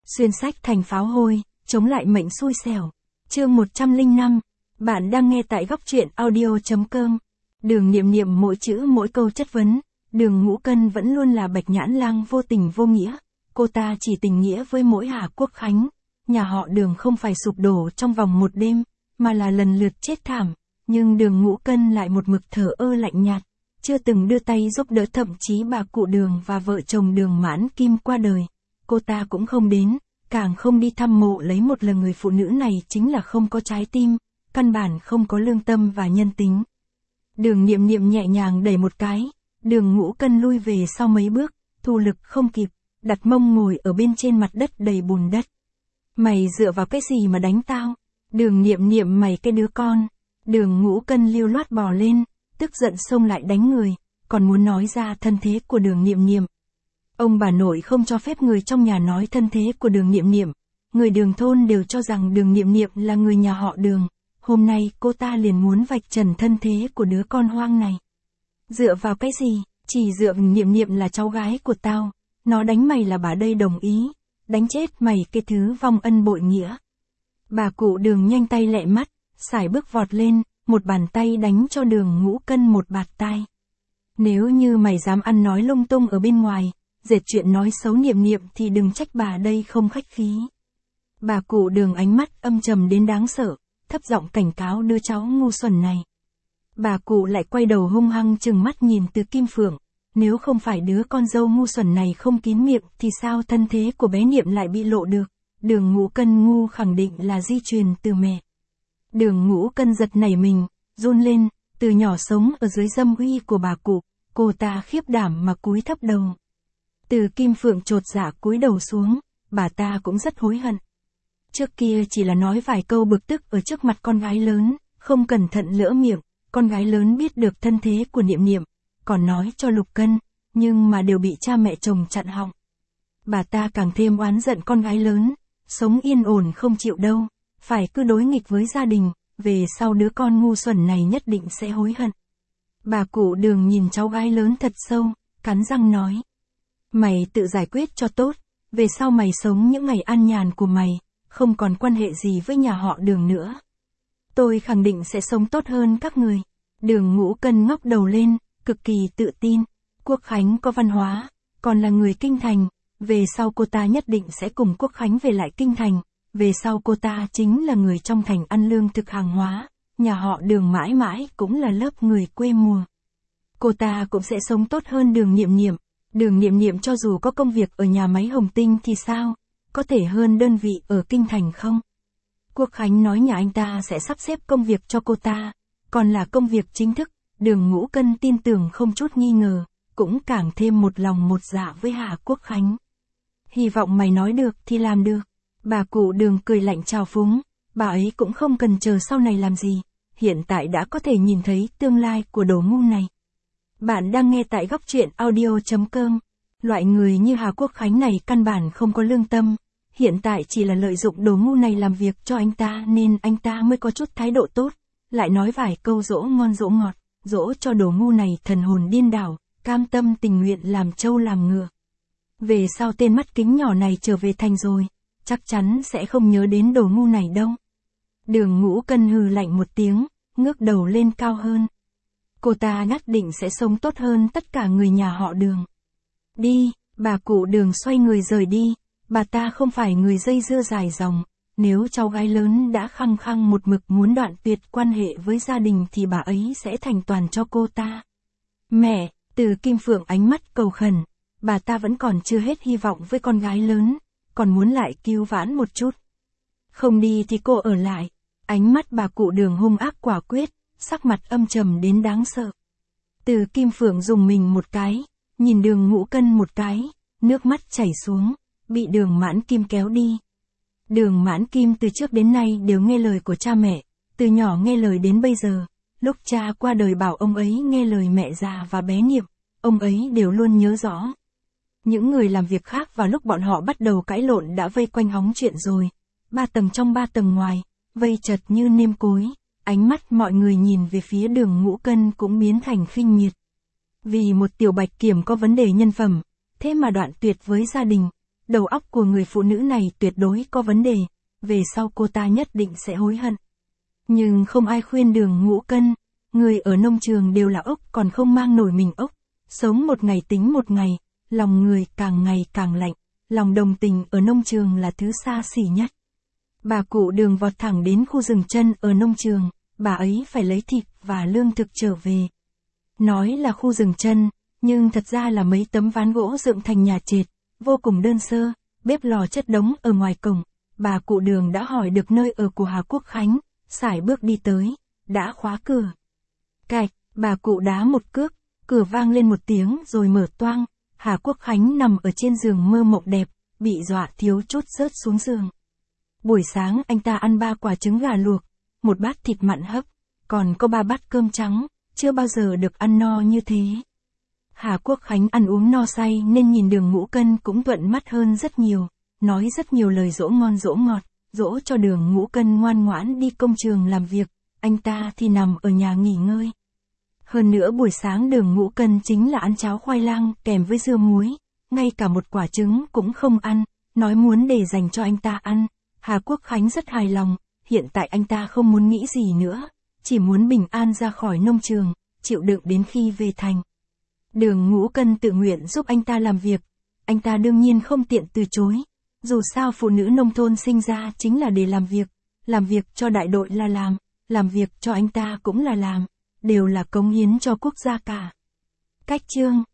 Xuyên sách thành pháo hôi, chống lại mệnh xui xẻo. Chương 105. Bạn đang nghe tại góc truyện audio.com. Đường Niệm Niệm mỗi chữ mỗi câu chất vấn. Đường Ngũ Cân vẫn luôn là Bạch Nhãn Lang vô tình vô nghĩa. Cô ta chỉ tình nghĩa với mỗi Hà Quốc Khánh. Nhà họ Đường không phải sụp đổ trong vòng một đêm, mà là lần lượt chết thảm. Nhưng Đường Ngũ Cân lại một mực thờ ơ lạnh nhạt, chưa từng đưa tay giúp đỡ, thậm chí bà cụ Đường và vợ chồng Đường Mãn Kim qua đời. Cô ta cũng không đến, càng không đi thăm mộ lấy một lần. Người phụ nữ này chính là không có trái tim, căn bản không có lương tâm và nhân tính. Đường Niệm Niệm nhẹ nhàng đẩy một cái, Đường Ngũ Cân lui về sau mấy bước, thu lực không kịp, đặt mông ngồi ở bên trên mặt đất đầy bùn đất. Mày dựa vào cái gì mà đánh tao? Đường Niệm Niệm, mày cái đứa con. Đường Ngũ Cân lưu loát bò lên, tức giận xông lại đánh người, còn muốn nói ra thân thế của Đường Niệm Niệm. Ông bà nội không cho phép người trong nhà nói thân thế của Đường Niệm Niệm. Người Đường thôn đều cho rằng Đường Niệm Niệm là người nhà họ Đường. Hôm nay cô ta liền muốn vạch trần thân thế của đứa con hoang này. Dựa vào cái gì? Chỉ dựa Niệm Niệm là cháu gái của tao. Nó đánh mày là bà đây đồng ý. Đánh chết mày cái thứ vong ân bội nghĩa. Bà cụ Đường nhanh tay lẹ mắt, sải bước vọt lên, một bàn tay đánh cho Đường Ngũ Cân một bạt tai. Nếu như mày dám ăn nói lung tung ở bên ngoài, dệt chuyện nói xấu Niệm Niệm thì đừng trách bà đây không khách khí. Bà cụ Đường ánh mắt âm trầm đến đáng sợ, thấp giọng cảnh cáo đứa cháu ngu xuẩn này. Bà cụ lại quay đầu hung hăng trừng mắt nhìn Từ Kim Phượng. Nếu không phải đứa con dâu ngu xuẩn này không kín miệng thì sao thân thế của bé Niệm lại bị lộ được? Đường Ngũ Cân ngu khẳng định là di truyền từ mẹ. Đường Ngũ Cân giật nảy mình, run lên, từ nhỏ sống ở dưới dâm uy của bà cụ, cô ta khiếp đảm mà cúi thấp đầu. Từ Kim Phượng chột dạ cúi đầu xuống, bà ta cũng rất hối hận. Trước kia chỉ là nói vài câu bực tức ở trước mặt con gái lớn, không cẩn thận lỡ miệng, con gái lớn biết được thân thế của Niệm Niệm, còn nói cho Lục Cân, nhưng mà đều bị cha mẹ chồng chặn họng. Bà ta càng thêm oán giận con gái lớn, sống yên ổn không chịu đâu, phải cứ đối nghịch với gia đình, về sau đứa con ngu xuẩn này nhất định sẽ hối hận. Bà cụ Đường nhìn cháu gái lớn thật sâu, cắn răng nói. Mày tự giải quyết cho tốt, về sau mày sống những ngày an nhàn của mày, không còn quan hệ gì với nhà họ Đường nữa. Tôi khẳng định sẽ sống tốt hơn các người. Đường Ngũ Cân ngóc đầu lên, cực kỳ tự tin. Quốc Khánh có văn hóa, còn là người Kinh Thành, về sau cô ta nhất định sẽ cùng Quốc Khánh về lại Kinh Thành, về sau cô ta chính là người trong thành ăn lương thực hàng hóa, nhà họ Đường mãi mãi cũng là lớp người quê mùa. Cô ta cũng sẽ sống tốt hơn Đường Niệm Niệm. Đường Niệm Niệm cho dù có công việc ở nhà máy Hồng Tinh thì sao, có thể hơn đơn vị ở Kinh Thành không? Quốc Khánh nói nhà anh ta sẽ sắp xếp công việc cho cô ta, còn là công việc chính thức. Đường Ngũ Cân tin tưởng không chút nghi ngờ, cũng càng thêm một lòng một dạ với Hà Quốc Khánh. Hy vọng mày nói được thì làm được. Bà cụ Đường cười lạnh trào phúng, bà ấy cũng không cần chờ sau này làm gì, hiện tại đã có thể nhìn thấy tương lai của đồ ngu này. Bạn đang nghe tại góc truyện audio.com. Loại người như Hà Quốc Khánh này căn bản không có lương tâm, hiện tại chỉ là lợi dụng đồ ngu này làm việc cho anh ta nên anh ta mới có chút thái độ tốt, lại nói vài câu dỗ ngon dỗ ngọt, dỗ cho đồ ngu này thần hồn điên đảo, cam tâm tình nguyện làm trâu làm ngựa. Về sau tên mắt kính nhỏ này trở về thành rồi, chắc chắn sẽ không nhớ đến đồ ngu này đâu. Đường Ngũ Cân hừ lạnh một tiếng, ngước đầu lên cao hơn. Cô ta nhất định sẽ sống tốt hơn tất cả người nhà họ Đường. Đi, bà cụ Đường xoay người rời đi, bà ta không phải người dây dưa dài dòng, nếu cháu gái lớn đã khăng khăng một mực muốn đoạn tuyệt quan hệ với gia đình thì bà ấy sẽ thành toàn cho cô ta. Mẹ, Từ Kim Phượng ánh mắt cầu khẩn, bà ta vẫn còn chưa hết hy vọng với con gái lớn, còn muốn lại cứu vãn một chút. Không đi thì cô ở lại. Ánh mắt bà cụ Đường hung ác quả quyết, sắc mặt âm trầm đến đáng sợ. Từ Kim Phượng dùng mình một cái, nhìn Đường Ngũ Cân một cái, nước mắt chảy xuống, bị Đường Mãn Kim kéo đi. Đường Mãn Kim từ trước đến nay đều nghe lời của cha mẹ, từ nhỏ nghe lời đến bây giờ, lúc cha qua đời bảo ông ấy nghe lời mẹ già và bé Niệm, ông ấy đều luôn nhớ rõ. Những người làm việc khác vào lúc bọn họ bắt đầu cãi lộn đã vây quanh hóng chuyện rồi, 3 tầng trong 3 tầng ngoài, vây chật như nêm cối. Ánh mắt mọi người nhìn về phía Đường Ngũ Cân cũng biến thành khinh miệt. Vì một tiểu bạch kiểm có vấn đề nhân phẩm, thế mà đoạn tuyệt với gia đình, đầu óc của người phụ nữ này tuyệt đối có vấn đề, về sau cô ta nhất định sẽ hối hận. Nhưng không ai khuyên Đường Ngũ Cân, người ở nông trường đều là ốc còn không mang nổi mình ốc, sống một ngày tính một ngày, lòng người càng ngày càng lạnh, lòng đồng tình ở nông trường là thứ xa xỉ nhất. Bà cụ Đường vọt thẳng đến khu rừng chân ở nông trường, bà ấy phải lấy thịt và lương thực trở về. Nói là khu rừng chân, nhưng thật ra là mấy tấm ván gỗ dựng thành nhà trệt, vô cùng đơn sơ, bếp lò chất đống ở ngoài cổng. Bà cụ Đường đã hỏi được nơi ở của Hà Quốc Khánh, sải bước đi tới, đã khóa cửa. Cạch, bà cụ đá một cước, cửa vang lên một tiếng rồi mở toang. Hà Quốc Khánh nằm ở trên giường mơ mộng đẹp, bị dọa thiếu chút rớt xuống giường. Buổi sáng anh ta ăn 3 quả trứng gà luộc, một bát thịt mặn hấp, còn có 3 bát cơm trắng, chưa bao giờ được ăn no như thế. Hà Quốc Khánh ăn uống no say nên nhìn Đường Ngũ Cân cũng thuận mắt hơn rất nhiều, nói rất nhiều lời dỗ ngon dỗ ngọt, dỗ cho Đường Ngũ Cân ngoan ngoãn đi công trường làm việc, anh ta thì nằm ở nhà nghỉ ngơi. Hơn nữa buổi sáng Đường Ngũ Cân chính là ăn cháo khoai lang kèm với dưa muối, ngay cả một quả trứng cũng không ăn, nói muốn để dành cho anh ta ăn. Hà Quốc Khánh rất hài lòng, hiện tại anh ta không muốn nghĩ gì nữa, chỉ muốn bình an ra khỏi nông trường, chịu đựng đến khi về thành. Đường Ngũ Cân tự nguyện giúp anh ta làm việc, anh ta đương nhiên không tiện từ chối, dù sao phụ nữ nông thôn sinh ra chính là để làm việc cho đại đội là làm việc cho anh ta cũng là làm, đều là cống hiến cho quốc gia cả. Cách chương